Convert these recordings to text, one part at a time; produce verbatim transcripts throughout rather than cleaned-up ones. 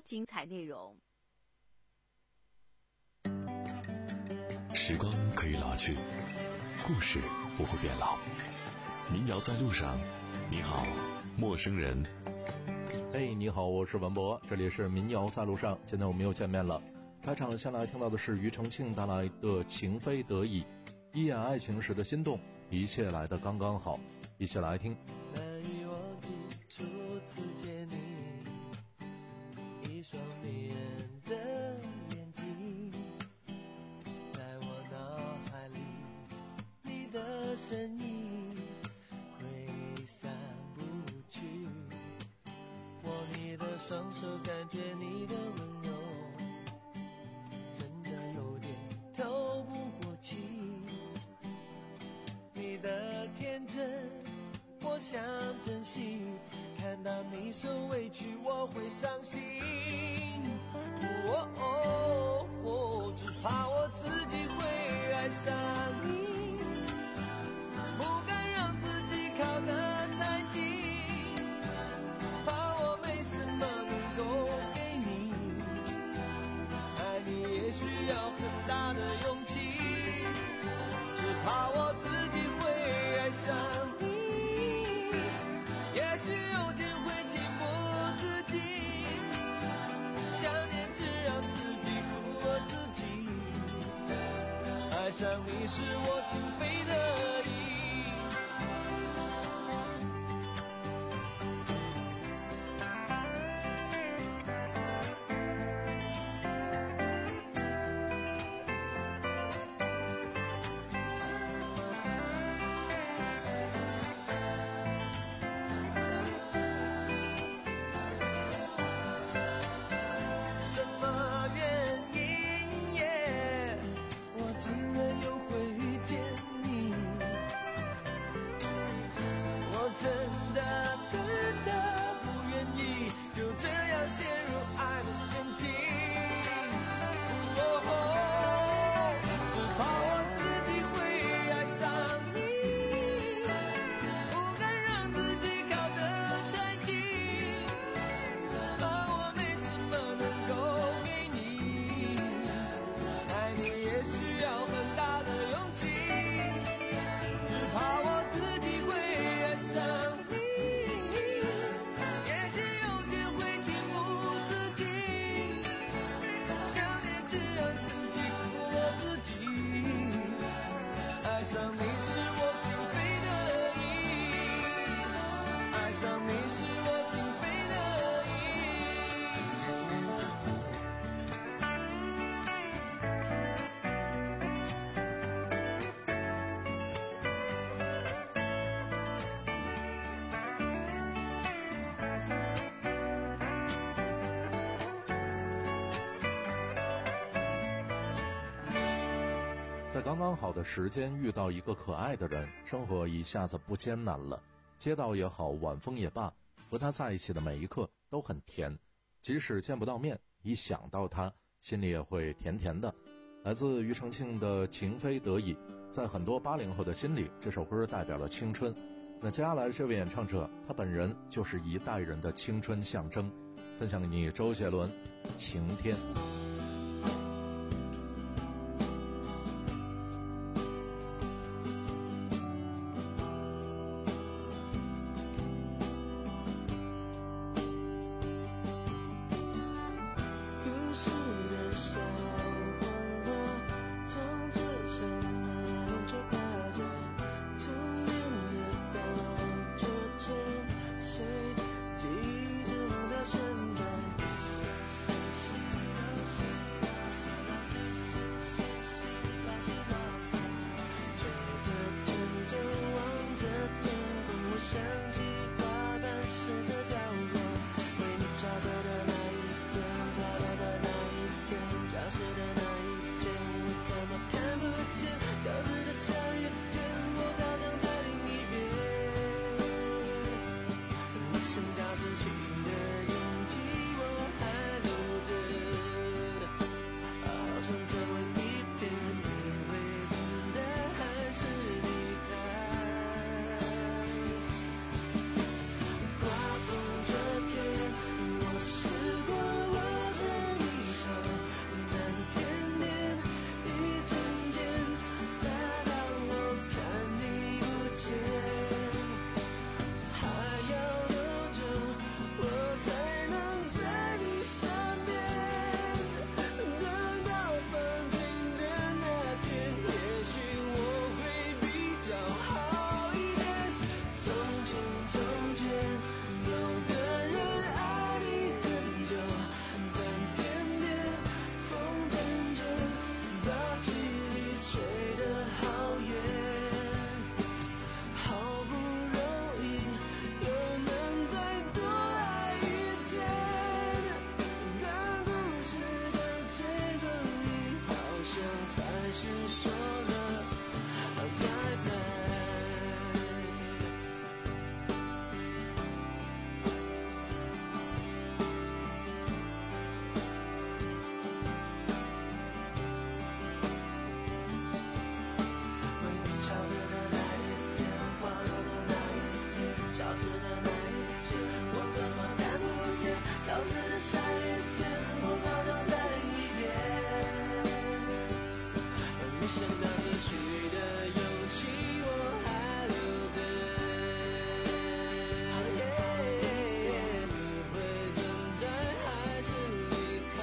精彩内容。 时光可以老去，故事不会变老。民谣在路上，你好，陌生人。 嘿、hey, 你好，我是文博，这里是民谣在路上，今天我们又见面了。开场先来听到的是庾澄庆带来的情非得已，一眼爱情时的心动，一切来得刚刚好，一起来听。 难以忘记初次见你，一双迷人的眼睛，在我脑海里，你的身影挥散不去，握你的双手，感觉你的温柔，真的有点透不过气，你的天真我想珍惜，看到你受委屈我会伤心，哦哦哦，只怕我自己会爱上你，不敢让自己靠得太近，怕我没什么能够给你，爱你也需要很大的勇气，只怕我自己会爱上你，也许有天会情不自禁，想念只让自己苦了自己，爱上你是我情非得已。 在刚刚好的时间遇到一个可爱的人，生活一下子不艰难了，街道也好，晚风也罢，和他在一起的每一刻都很甜，即使见不到面，一想到他心里也会甜甜的。来自庾澄庆的情非得已，在很多八零后的心里，这首歌代表了青春。那接下来这位演唱者，他本人就是一代人的青春象征，分享给你周杰伦晴天。 记忆中的存在。 下雨天，我跑到在另一边。没想到失去的勇气我还留着。你会等待还是离开？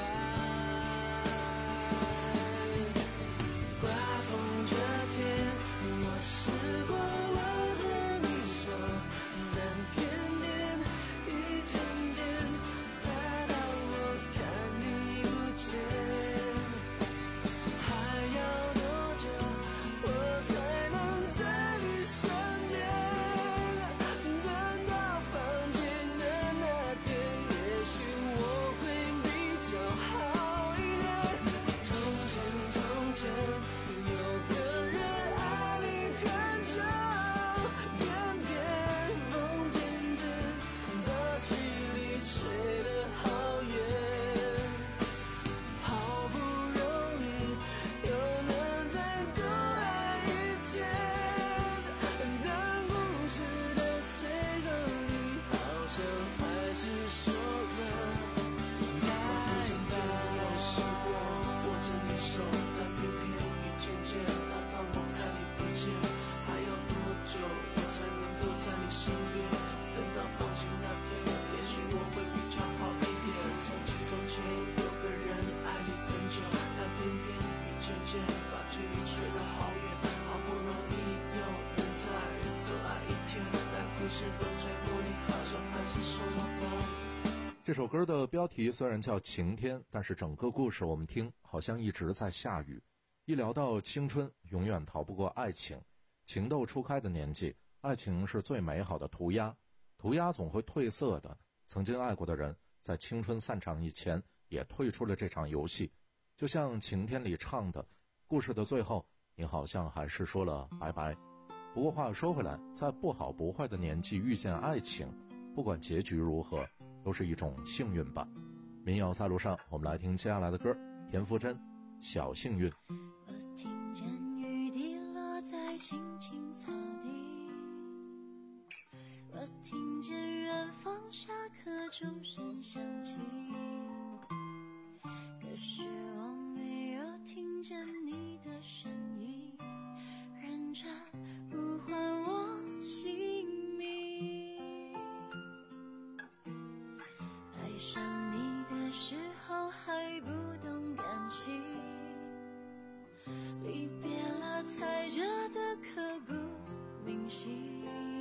刮风这天，我试过握着你手，但偏偏一渐渐大到我看你不见。还要多久我才能在你身边？等到放晴的那天，也许我会比较好一点。从前从前有个人爱你很久，偏偏风渐渐把距离吹得好远。好不容易又能再多爱一天，但故事的最后你好像还是说了拜拜。我试过握着你手，但偏偏一渐渐大到我看你不见。还要多久我才能够在你身边？等到放晴那天，也许我会比较好一点。从前从前有个人爱你很久，但偏偏一渐渐把距离吹得好远。好不容易又能再多爱一天，但故事的最后你好像还是说了拜。 这首歌的标题虽然叫晴天，但是整个故事我们听好像一直在下雨。一聊到青春，永远逃不过爱情。情窦初开的年纪，爱情是最美好的涂鸦，涂鸦总会褪色的。曾经爱过的人，在青春散场以前，也退出了这场游戏。就像晴天里唱的，故事的最后，你好像还是说了拜拜。不过话说回来，在不好不坏的年纪遇见爱情，不管结局如何，都是一种幸运吧。民谣在路上，我们来听接下来的歌，田馥甄《小幸运》。 我听见雨滴落在青青草地，我听见远方下课钟声响起，可是我没有听见你的声音，认真呼唤我姓名。爱上你的时候还不懂感情，离别了踩着的刻骨铭心，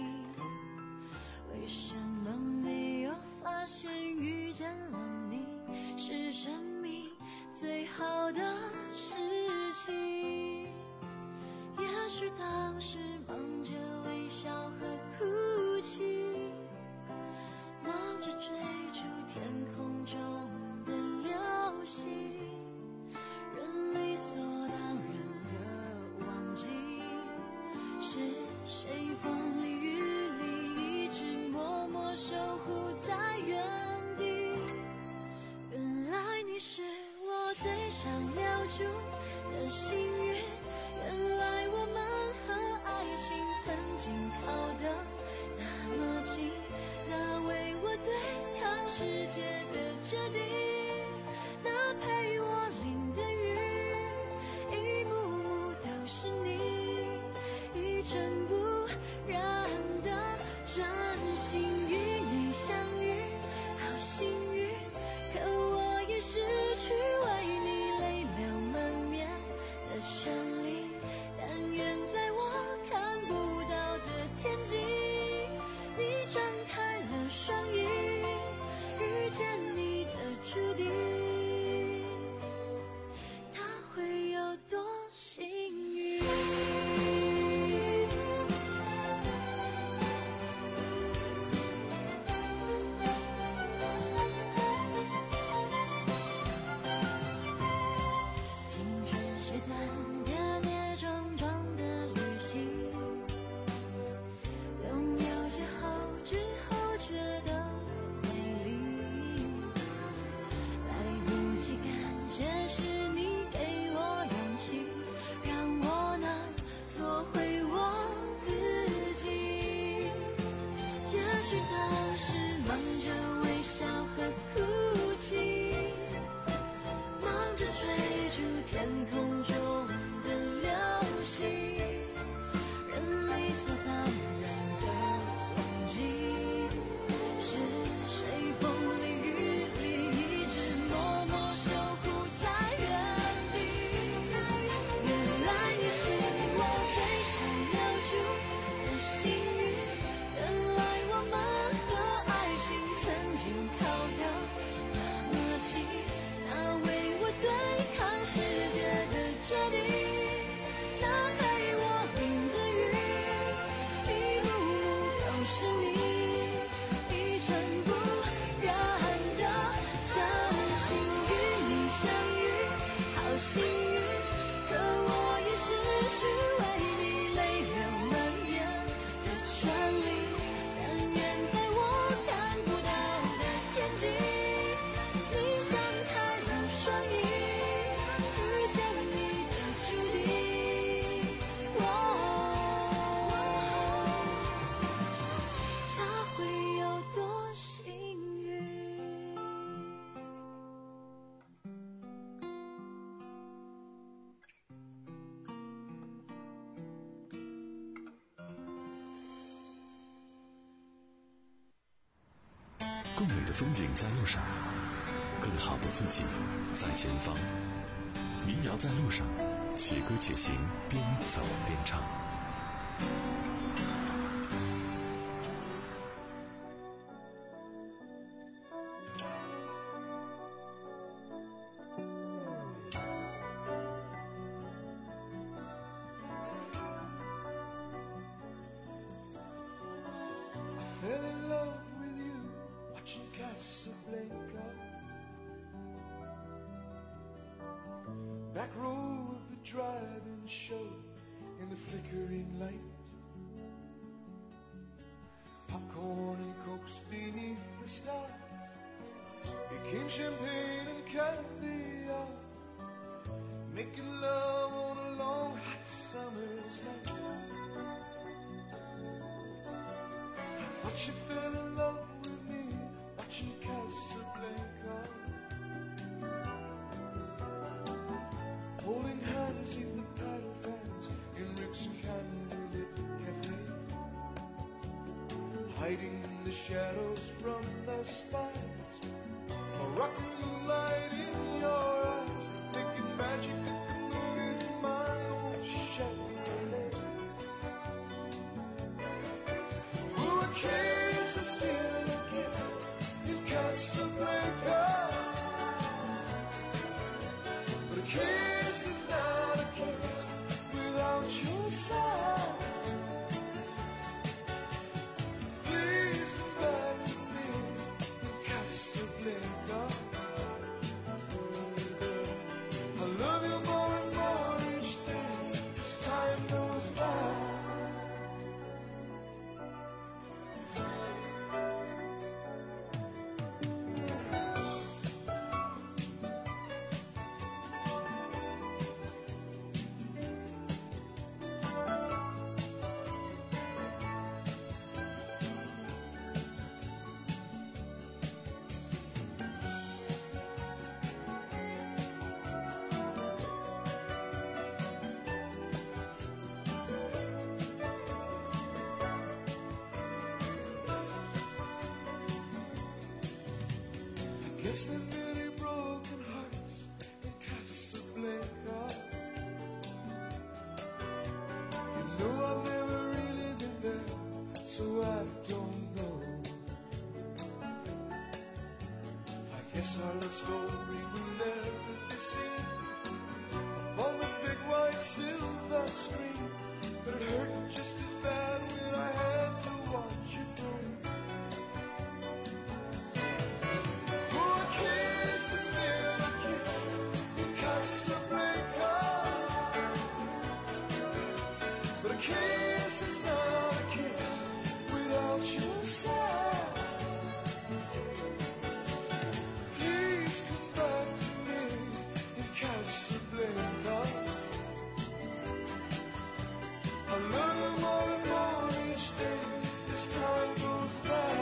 为什么没有发现遇见了你是生命最好的事情？也许当时忙着微笑和哭泣，忙着追逐天空中的流星，人理所当然的忘记是谁风里雨里一直默默守护在原地。原来你是我最想留住的幸运，原来我们和爱情曾经靠得那么近，那为我对抗世界的决定，那陪我淋的雨，一幕幕都是你，一尘不染的真心与你相遇，好幸运，可我已失去为你泪流满面的权利，但愿在我看不到的天际，你张开了双翼，遇见你的注风景在路上，更好的自己在前方。民谣在路上，且歌且行，边走边唱。 Fell in love with you watching Casablanca. Back row of the drive-in show in the flickering light. Popcorn and cokes beneath the stars became champagne and caviar. Making love on a long hot summer's night. But she fell in love with me watching Casablanca. Holding hands in the paddle fans in Rick's candlelit cafe. Hiding the shadows from the spies. Moroccan light in your eyes. Making magic movies in my own Chevrolet. Ooh, a kiss is still a kiss in Casablanca. But a kiss is not a kiss without your side. Please come back to me in Casablanca. I love you more and more each day as time goes by. Guess there are many broken hearts in Casablanca. You know I've never really been there, so I don't know. I guess our love story will never be seen on the big white silver screen. But it hurt just as bad when I had to watch you go. But a kiss is not a kiss without your side. Please come back to me in Casablanca. I love you more and more each day as time goes by.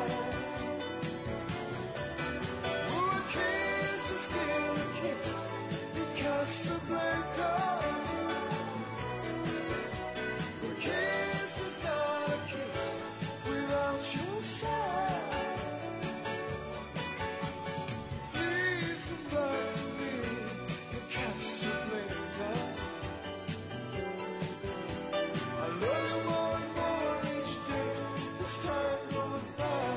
Oh, a kiss is still a kiss in Casablanca. Kiss is not a kiss without your side. Please come back to me in Casablanca. I love you more and more each day as time goes by.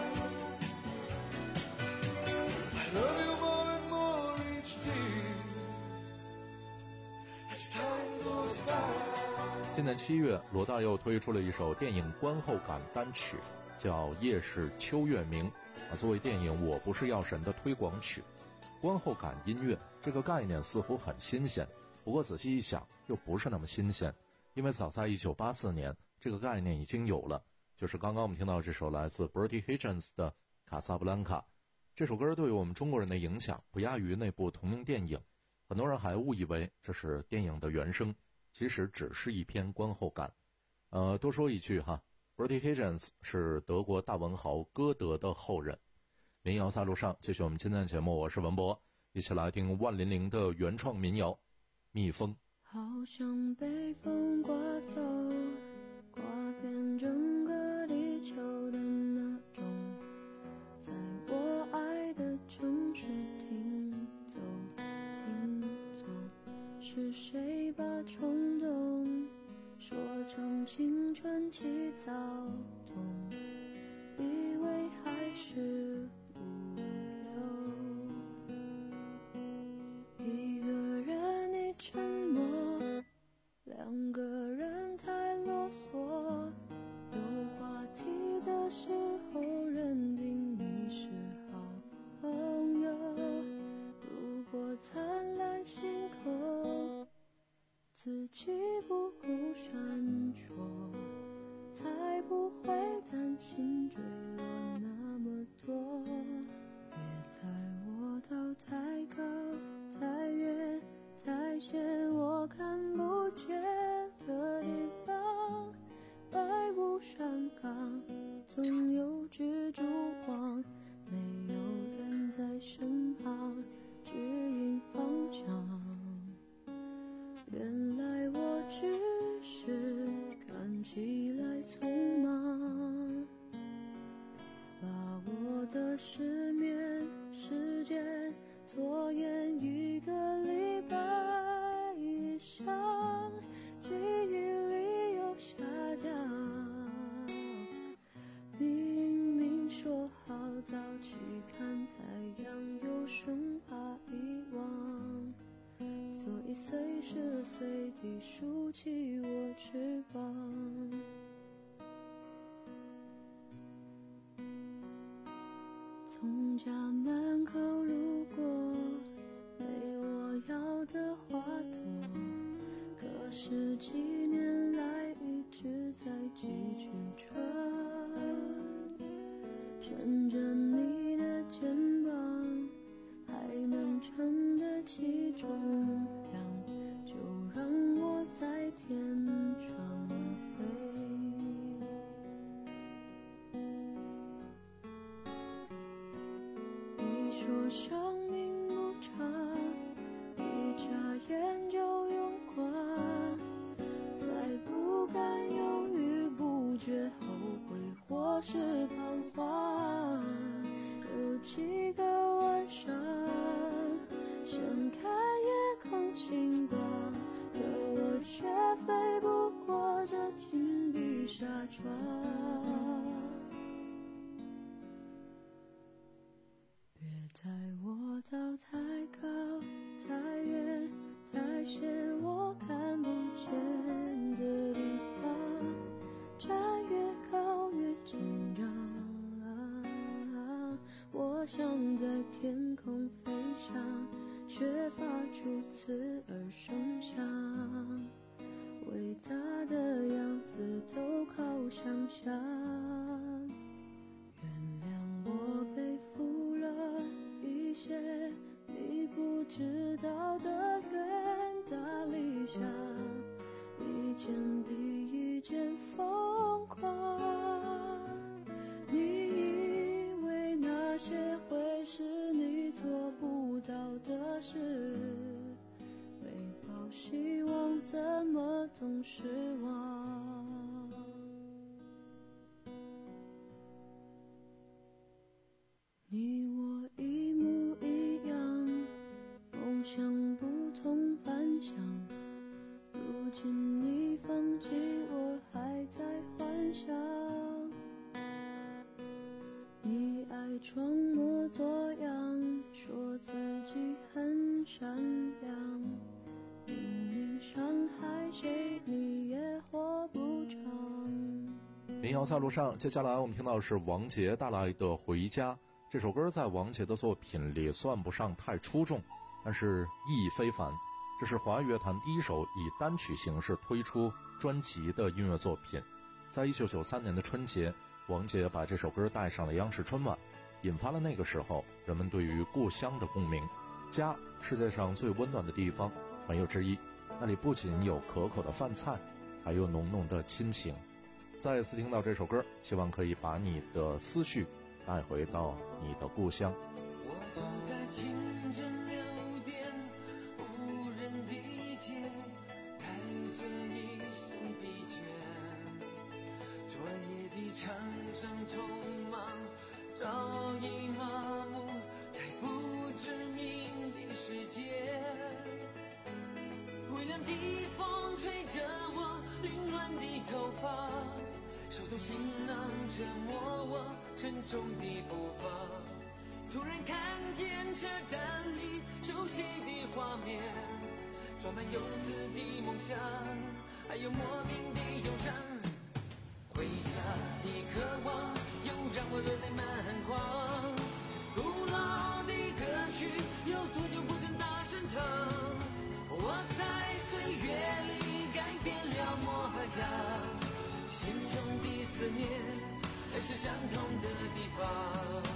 I love you more and more each day as time goes by. 今年七月，罗大佑推出了一首电影观后感单曲，叫《夜是秋月明》啊，作为电影《我不是药神》的推广曲。观后感音乐这个概念似乎很新鲜，不过仔细一想，又不是那么新鲜，因为早在一九八四年，这个概念已经有了，就是刚刚我们听到这首来自 Bertie Higgins 的《卡萨布兰卡》。这首歌对于我们中国人的影响不亚于那部同名电影，很多人还误以为这是电影的原声。其实只是一篇观后感。呃，多说一句哈 ，Bertie Higgins 是德国大文豪歌德的后人。民谣在路上，继续我们今天的节目，我是文博，一起来听万玲玲的原创民谣《蜜蜂》。 好像被风刮走，刮遍整个地球的那种，在我是谁把冲动说成青春期躁动，以为还是无聊。一个人你沉默，两个人太啰嗦，有话题的时候认定你是好朋友，如果灿烂星空自己不够闪烁，才不会担心坠落那么多。别带我到太高太远太险我看不见的地方，百步山岗总有蜘蛛网，没有人在身旁指引方向。原来我只是看起来匆忙，把我的失眠时间拖延一个礼拜以上，记忆力又下降。明明说好早起看太阳，又生怕遗忘，所以随时随地竖起我翅膀。从家门口路过，没我要的花朵，可是几年来一直在继续穿，撑着你的肩膀，还能撑得起重量，就让我在天上飞。你说生命无常，一眨眼就用光，再不敢犹豫不决，后悔或是彷徨。有几个晚上想看夜空星光，可我却飞不过这紧闭纱窗。别带我到太高太远太险我看不见的地方，站越高越紧张，我想在天空飞翔，却发出刺耳声响，伟大的样子都靠想象。原谅我背负了一些你不知道的远大理想，一件比一件疯狂。你以为那些会是你做不到的事，没抱希望怎么总失望。你我一模一样，梦想不同凡响，如今你放弃我还在幻想。你爱装模作样，说自己很善良，明明伤害谁你也活不长。 民谣在路上，接下来我们听到的是王杰带来的《回家》。这首歌在王杰的作品里算不上太出众，但是意义非凡。这是华语乐坛第一首以单曲形式推出专辑的音乐作品。在一九九三年的春节，王杰把这首歌带上了央视春晚，引发了那个时候人们对于故乡的共鸣。家，世界上最温暖的地方，没有之一。那里不仅有可口的饭菜，还有浓浓的亲情。再次听到这首歌，希望可以把你的思绪带回到你的故乡。 我走在清晨六点无人的街，带着一身疲倦，昨夜的场上匆忙早已麻木，在不知名的世界， 凉的风吹着我凌乱的头发，手中行囊折磨我沉重的步伐。突然看见车站里熟悉的画面，装满幼稚的梦想，还有莫名的忧伤。回家的渴望又让我热泪满眶，古老的歌曲有多久不曾大声唱？我在岁月里改变了模样，心中的思念还是相同的地方。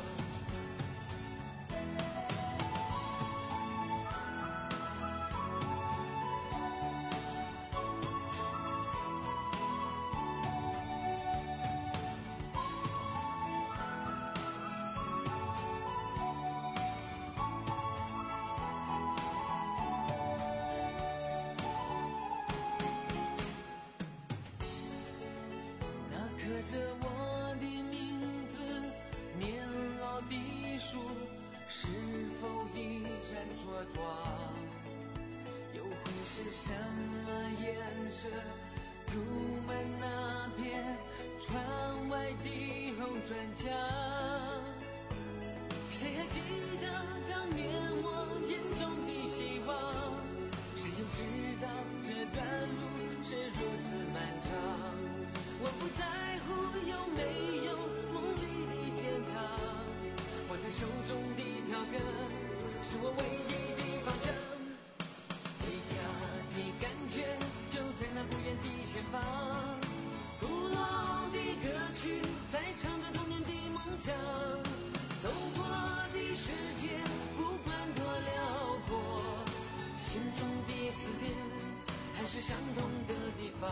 刻着我的名字，年老的树是否依然茁壮？又会是什么颜色涂满那片窗外的红砖墙？谁还记得当年我眼中的希望？谁又知道这段路是如此漫长？我不在乎有没有梦里的天堂，握在手中的票根是我唯一的方向。回家的感觉就在那不远的前方，古老的歌曲在唱着童年的梦想。走过的世界不管多辽阔，心中的思念还是相同的地方。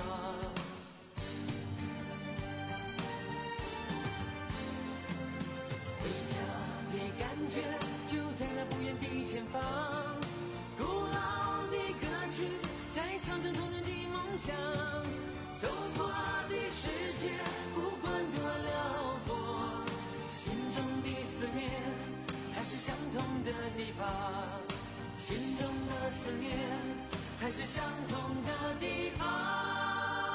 感觉就在那不远的前方，古老的歌曲在唱着童年的梦想。走过的世界不管多辽阔，心中的思念还是相同的地方，心中的思念还是相同的地方。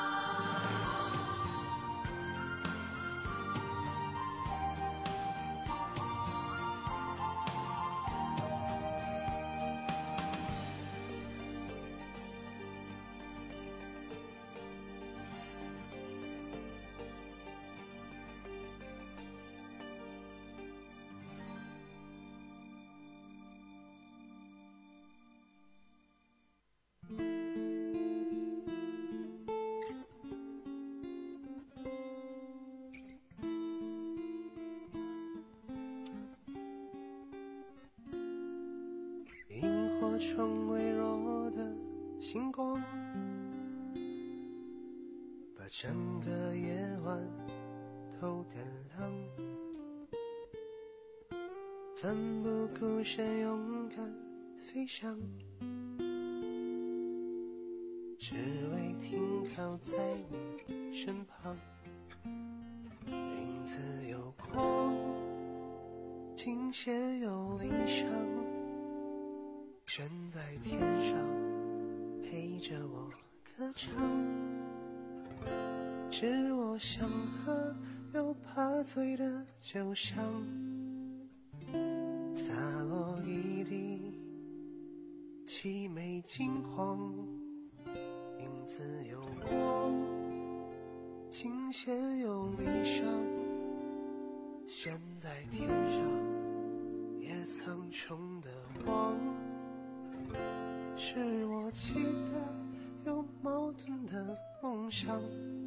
窗微弱的星光，把整个夜晚都点亮。奋不顾身勇敢飞翔，只为停靠在你身旁。影子有光，倾斜有理想，悬在天上陪着我歌唱。是我想喝又怕醉的酒香，洒落一地凄美惊慌。影子有光，倾斜有理想，悬在天上也苍穹的光。是我期待又矛盾的梦想。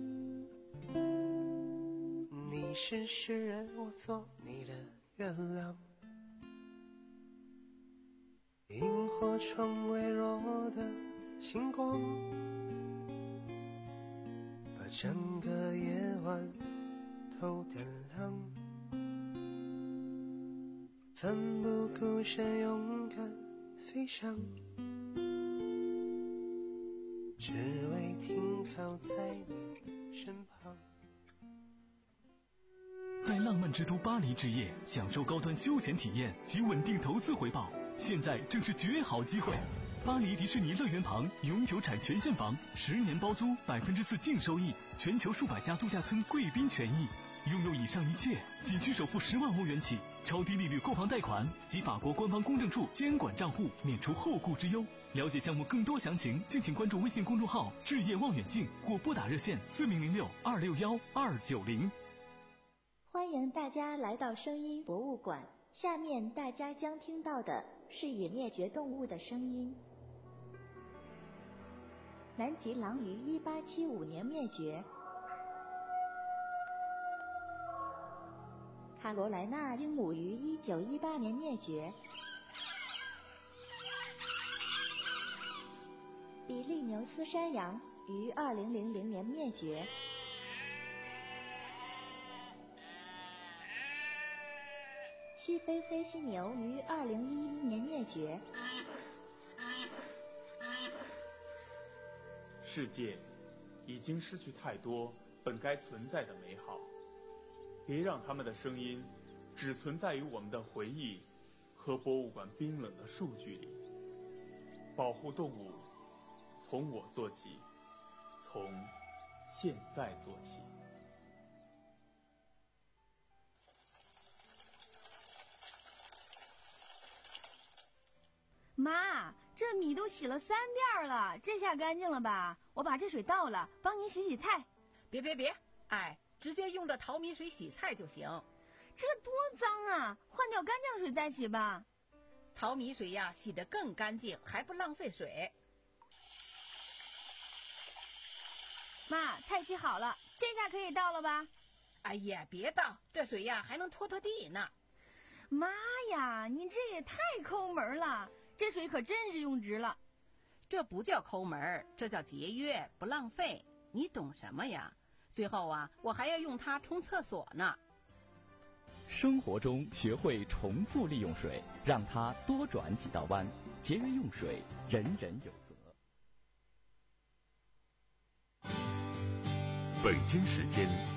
你是诗人，我做你的月亮。萤火虫微弱的星光，把整个夜晚都点亮。奋不顾身勇敢飞翔，只为停靠在你身旁。 在浪漫之都巴黎之夜，享受高端休闲体验及稳定投资回报，现在正是绝好机会。 巴黎迪士尼乐园旁永久产权现房，十年包租，百分之四净收益，全球数百家度假村贵宾权益。拥有以上一切，仅需首付十万欧元起，超低利率购房贷款及法国官方公证处监管账户，免除后顾之忧。了解项目更多详情，敬请关注微信公众号“置业望远镜”或拨打热线四零零六二六幺二九零。 欢迎大家来到声音博物馆。下面大家将听到的是已灭绝动物的声音。南极狼于一八七五年灭绝，卡罗莱纳鹦鹉于一九一八年灭绝，比利牛斯山羊于二零零零年灭绝，西非飞犀牛于二零一一年灭绝。 世界已经失去太多本该存在的美好，别让他们的声音只存在于我们的回忆和博物馆冰冷的数据里。保护动物，从我做起，从现在做起。 妈，这米都洗了三遍了，这下干净了吧？我把这水倒了，帮您洗洗菜。 别别别，哎，直接用这淘米水洗菜就行。 这多脏啊，换掉干净水再洗吧。 淘米水呀，洗得更干净，还不浪费水。 妈，菜洗好了，这下可以倒了吧？ 哎呀，别倒，这水呀还能拖拖地呢。 妈呀，你这也太抠门了，这水可真是用值了。 这不叫抠门，这叫节约，不浪费。你懂什么呀？最后啊，我还要用它冲厕所呢。 生活中学会重复利用水，让它多转几道弯，节约用水，人人有责。 北京时间